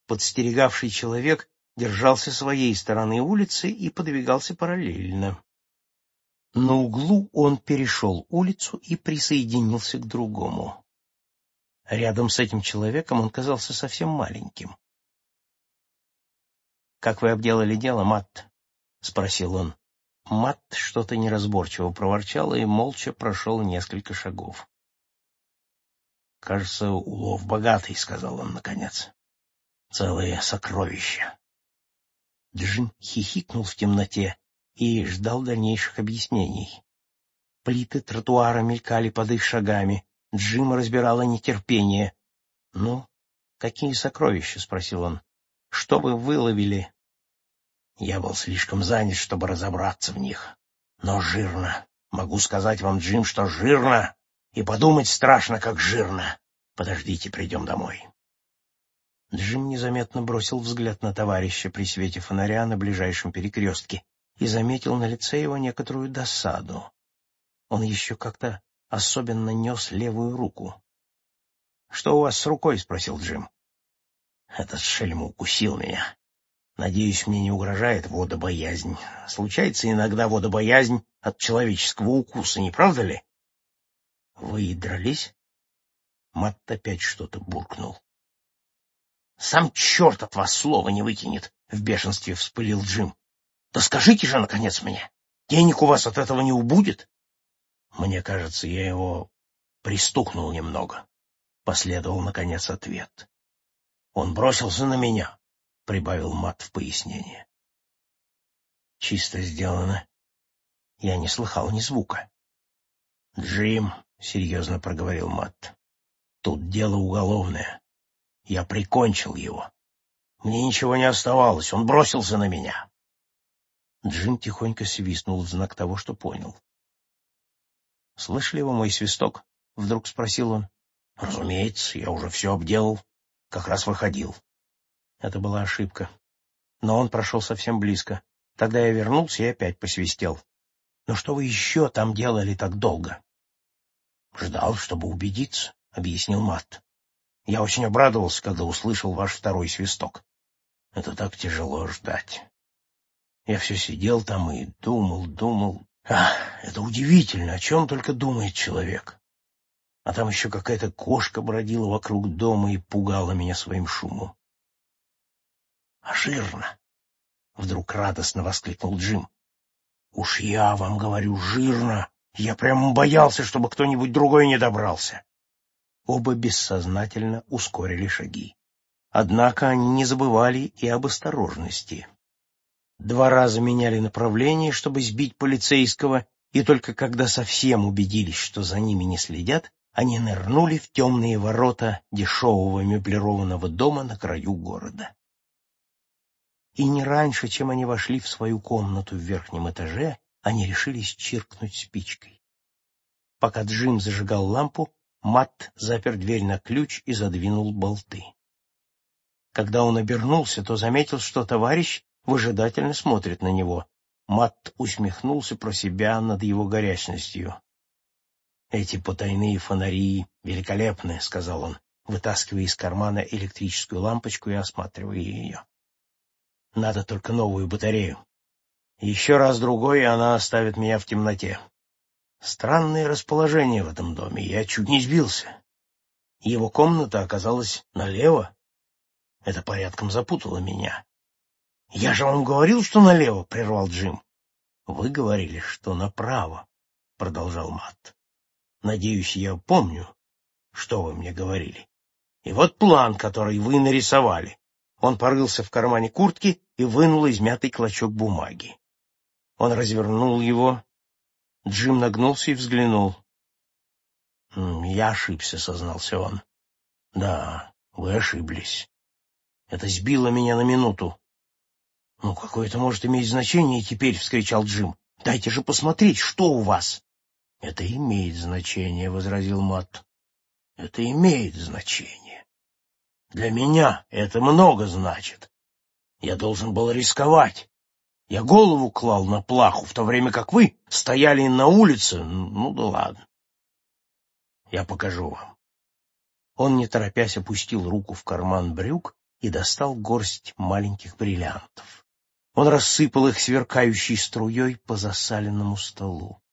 Подстерегавший человек держался своей стороны улицы и подвигался параллельно. На углу он перешел улицу и присоединился к другому. Рядом с этим человеком он казался совсем маленьким. «Как вы обделали дело, Матт?» — спросил он. Матт что-то неразборчиво проворчал и молча прошел несколько шагов. «Кажется, улов богатый», — сказал он наконец. «Целые сокровища». Джим хихикнул в темноте и ждал дальнейших объяснений. Плиты тротуара мелькали под их шагами. Джима разбирало нетерпение. «Ну, какие сокровища?» — спросил он. «Что вы выловили?» «Я был слишком занят, чтобы разобраться в них. Но жирно. Могу сказать вам, Джим, что жирно. И подумать страшно, как жирно. Подождите, придем домой». Джим незаметно бросил взгляд на товарища при свете фонаря на ближайшем перекрестке и заметил на лице его некоторую досаду. Он еще как-то особенно нес левую руку. «Что у вас с рукой?» — спросил Джим. «Этот шельм укусил меня. Надеюсь, мне не угрожает водобоязнь. Случается иногда водобоязнь от человеческого укуса, не правда ли?» «Вы дрались?» Матт опять что-то буркнул. «Сам черт от вас слова не выкинет!» — в бешенстве вспылил Джим. «Да скажите же, наконец, мне, денег у вас от этого не убудет?» «Мне кажется, я его пристукнул немного», — последовал, наконец, ответ. «Он бросился на меня», — прибавил Матт в пояснение. «Чисто сделано. Я не слыхал ни звука». «Джим», — серьезно проговорил Матт, — «тут дело уголовное. Я прикончил его. Мне ничего не оставалось, он бросился на меня». Джим тихонько свистнул в знак того, что понял. «Слышали вы мой свисток?» — вдруг спросил он. «Разумеется, я уже все обделал. Как раз выходил». Это была ошибка. Но он прошел совсем близко. Тогда я вернулся и опять посвистел. «Но что вы еще там делали так долго?» «Ждал, чтобы убедиться», — объяснил Матт. «Я очень обрадовался, когда услышал ваш второй свисток. Это так тяжело ждать. Я все сидел там и думал. Это удивительно, о чем только думает человек. А там еще какая-то кошка бродила вокруг дома и пугала меня своим шумом». «А жирно!» — вдруг радостно воскликнул Джим. «Уж я вам говорю, жирно! Я прямо боялся, чтобы кто-нибудь другой не добрался». Оба бессознательно ускорили шаги. Однако они не забывали и об осторожности. 2 раза меняли направление, чтобы сбить полицейского, и только когда совсем убедились, что за ними не следят, они нырнули в темные ворота дешевого меблированного дома на краю города. И не раньше, чем они вошли в свою комнату в верхнем этаже, они решились чиркнуть спичкой. Пока Джим зажигал лампу, Матт запер дверь на ключ и задвинул болты. Когда он обернулся, то заметил, что товарищ выжидательно смотрит на него. Матт усмехнулся про себя над его горячностью. «Эти потайные фонари великолепны», — сказал он, вытаскивая из кармана электрическую лампочку и осматривая ее. «Надо только новую батарею. Еще раз другой, и она оставит меня в темноте. Странное расположение в этом доме, я чуть не сбился. Его комната оказалась налево. Это порядком запутало меня». «Я же вам говорил, что налево», — прервал Джим. «Вы говорили, что направо», — продолжал Матт. «Надеюсь, я помню, что вы мне говорили. И вот план, который вы нарисовали». Он порылся в кармане куртки и вынул измятый клочок бумаги. Он развернул его. Джим нагнулся и взглянул. «Я ошибся», — сознался он. «Да, вы ошиблись. Это сбило меня на минуту». «Ну, какое это может иметь значение теперь?» — вскричал Джим. «Дайте же посмотреть, что у вас». «Это имеет значение», — возразил Матт. «Это имеет значение. Для меня это много значит. Я должен был рисковать. Я голову клал на плаху, в то время как вы стояли на улице. Ну да ладно. Я покажу вам». Он, не торопясь, опустил руку в карман брюк и достал горсть маленьких бриллиантов. Он рассыпал их сверкающей струей по засаленному столу.